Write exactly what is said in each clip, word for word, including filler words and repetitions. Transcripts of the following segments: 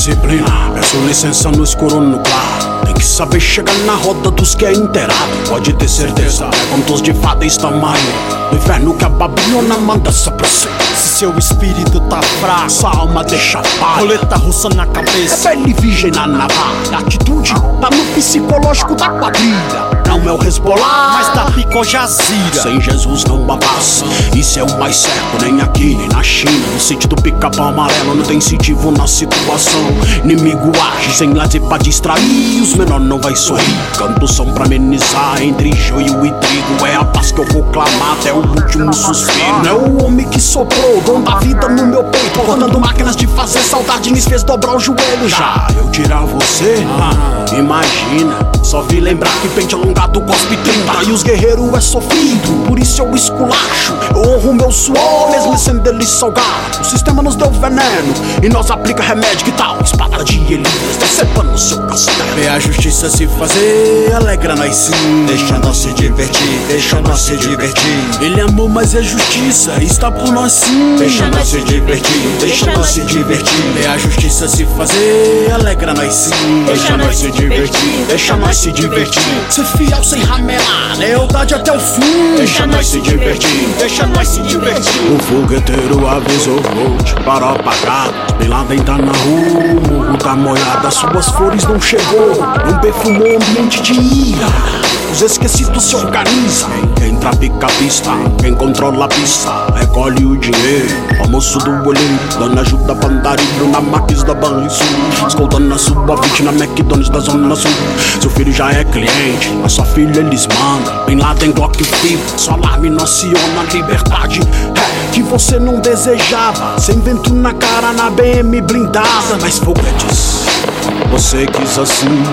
disciplina, peço licença no escuro no claro. Tem que saber chegar na roda dos que é inteirado. Pode ter certeza, é contos de fadas tamanho do inferno que a Babilônia manda se aproximar. Se seu espírito tá fraco, sua alma deixa paz. Roleta russa na cabeça, é pele virgem na navalha. Atitude tá no psicológico da quadrilha. Não é o Hezbollah, mas da picojazira. Sem Jesus não há paz, isso é o mais certo. Nem aqui, nem na China. No sítio do pica-pau amarelo não tem incentivo na situação. Inimigo age sem lazer pra distrair. Os menores não vai sorrir. Canto som pra amenizar. Entre joio e trigo é a paz que eu vou clamar até o último suspiro. Não é o homem que soprou o dom da vida no meu peito, cortando máquinas de fazer saudade, me fez dobrar o joelho. Já eu tirar você, ah, imagina. Só vi lembrar que pente alongado cospe trinta. E os guerreiros é sofrido, por isso eu esculacho. Eu honro meu suor, mesmo sendo ele salgado. O sistema nos deu veneno e nós aplica remédio. Que tal espada de Elias decepando seu castelo? Vê a justiça se fazer, alegra nós sim. Deixa nós se divertir, deixa nós se divertir. Ele amou, mas é justiça, está por nós sim. Deixa nós se divertir, deixa nós se divertir. Vê a justiça se fazer, alegra nós sim. Deixa nós se divertir, deixa nós se divertir. Ser fiel sem ramelar, lealdade até o fim. Deixa nós se divertir, deixa nós se divertir. O fogueteiro avisou Volt para apagar. Bin Laden tá na rua, o morro tá molhado. Suas flores não chegou, não perfumou o ambiente de ira. Os esquecidos se organizam. Quem trafica a pista, quem controla a pista, recolhe o dinheiro. Almoço do olheiro, dando ajuda bandarilho na Maquis da Banrisul. Escoltando a sua vítima na McDonald's da Zona Sul. Seu filho já é cliente, a sua filha eles mandam. Bin Laden, Glock, Fibra, sua alarme não aciona. Liberdade é que você não desejava. Sem vento na cara na B M blindada. Mas foguetes, você quis assim.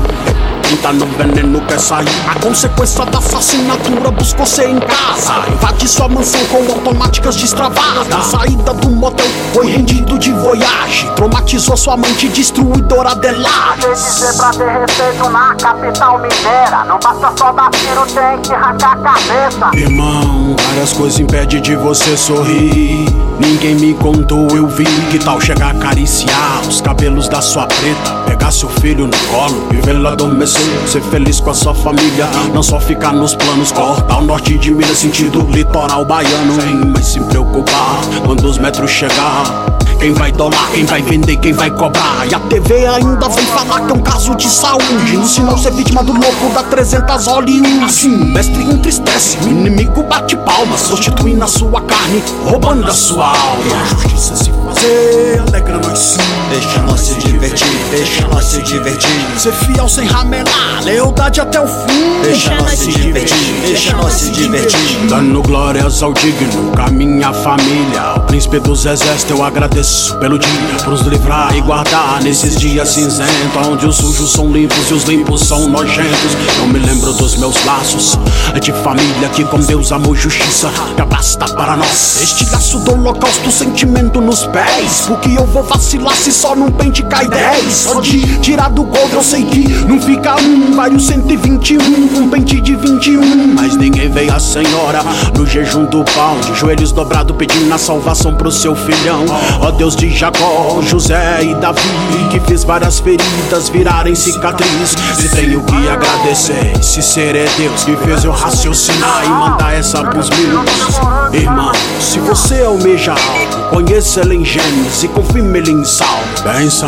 Quem tá no veneno quer sair. A consequência da assassinatura buscou ser em casa. Invade sua mansão com automáticas destravadas. A saída do motel foi rendido de voyage. Traumatizou sua mente destruidora Adelaide. Tem que ser pra ter respeito na capital mineira. Não basta só dar tiro, tem que arrancar a cabeça. Irmão, várias coisas impedem de você sorrir. Ninguém me contou, eu vi. Que tal chegar a acariciar os cabelos da sua preta, pegar seu filho no colo e vê-lo adormecer. Ser feliz com a sua família, não só ficar nos planos. Cortar o norte de Minas, sentido litoral baiano. Sem mais se preocupar quando os metros chegar. Quem vai dolar, quem vai vender, quem vai cobrar. E a T V ainda vem falar que é um caso de saúde. No sinal ser vítima do louco da trezentas Hollywood. Assim, o mestre entristece, o inimigo bate palmas, substituindo a sua carne, roubando a sua alma. E a justiça se fazer, alegra nós sim. Deixa nós se divertir, deixa nós se divertir. Ser fiel sem ramelar, lealdade até o fim. Deixa nós se divertir, deixa nós se divertir. Dando glórias ao digno, com a minha família. O príncipe dos exércitos eu agradeço pelo dia, por nos livrar e guardar nesses dias cinzentos, onde os sujos são limpos e os limpos são nojentos. Não me lembro dos meus laços de família que com Deus amor justiça que abasta para nós. Este laço do holocausto, sentimento nos pés. Porque eu vou vacilar se só num pente cai dez. Só de tirar do gold eu sei que não fica um, vai o cento e vinte e um, um pente de vinte e um. Mas ninguém veio a senhora no jejum do pão, de joelhos dobrados pedindo a salvação pro seu filhão. Ó Deus de Jacó, José e Davi, que fez várias feridas virarem cicatriz. Se tenho que agradecer, se ser é Deus que fez eu raciocinar e mandar essa pros meus. Irmão, se você almeja algo, conheça ele em Gênesis e confirme ele em Salmo. Pensa,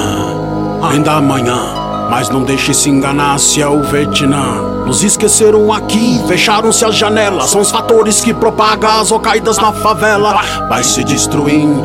mano, ainda amanhã, mas não deixe se enganar se é o Vietnã. Nos esqueceram aqui, fecharam-se as janelas. São os fatores que propagam as Al-Qaedas na favela. Vai se destruindo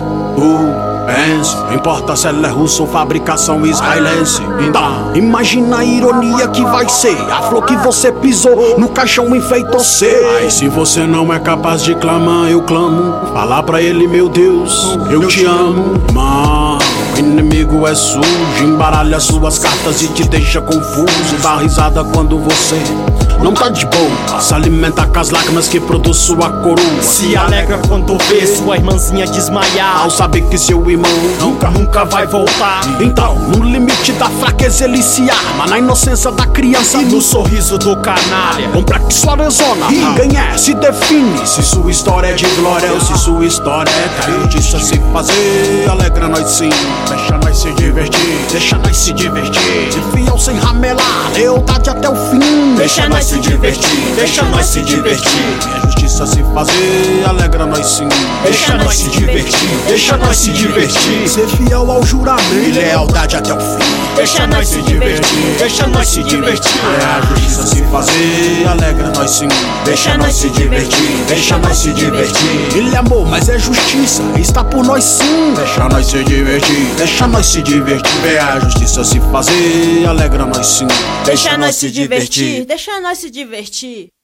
o pense, não importa se ela é russa ou fabricação israelense. Ainda imagina a ironia que vai ser. A flor que você pisou no caixão enfeitou você. Mas se você não é capaz de clamar, eu clamo. Falar pra ele, meu Deus, eu te amo. Mano, o inimigo é sujo, embaralha suas cartas e te deixa confuso. Dá risada quando você não tá de boa, se alimenta com as lágrimas que produz sua coroa. Se alegra quando vê sua irmãzinha desmaiar, ao saber que seu irmão nunca, nunca vai voltar. Então, no limite da fraqueza ele se arma, na inocência da criança e no sorriso do canalha. Complexo Arizona, e quem é se define. Se sua história é de glória ou se sua história é da justiça se fazer, alegra nós sim, fecha nós nós se divertir, deixa nós se divertir. Se fiel sem ramelar, lealdade até o fim. Deixa nós se divertir, deixa nós se divertir. Minha justiça se fazer, alegra nós sim. Deixa nós se divertir, deixa nós se divertir. Ser fiel ao juramento e lealdade até o fim. Deixa nós se divertir, deixa nós se divertir. É a justiça se fazer, alegra nós sim. Deixa nós se divertir, deixa nós se divertir. Ele é amor, mas é justiça, está por nós sim. Deixa nós se divertir, deixa nós se divertir. É a justiça se fazer, alegra nós sim. Deixa nós se divertir, deixa nós se divertir.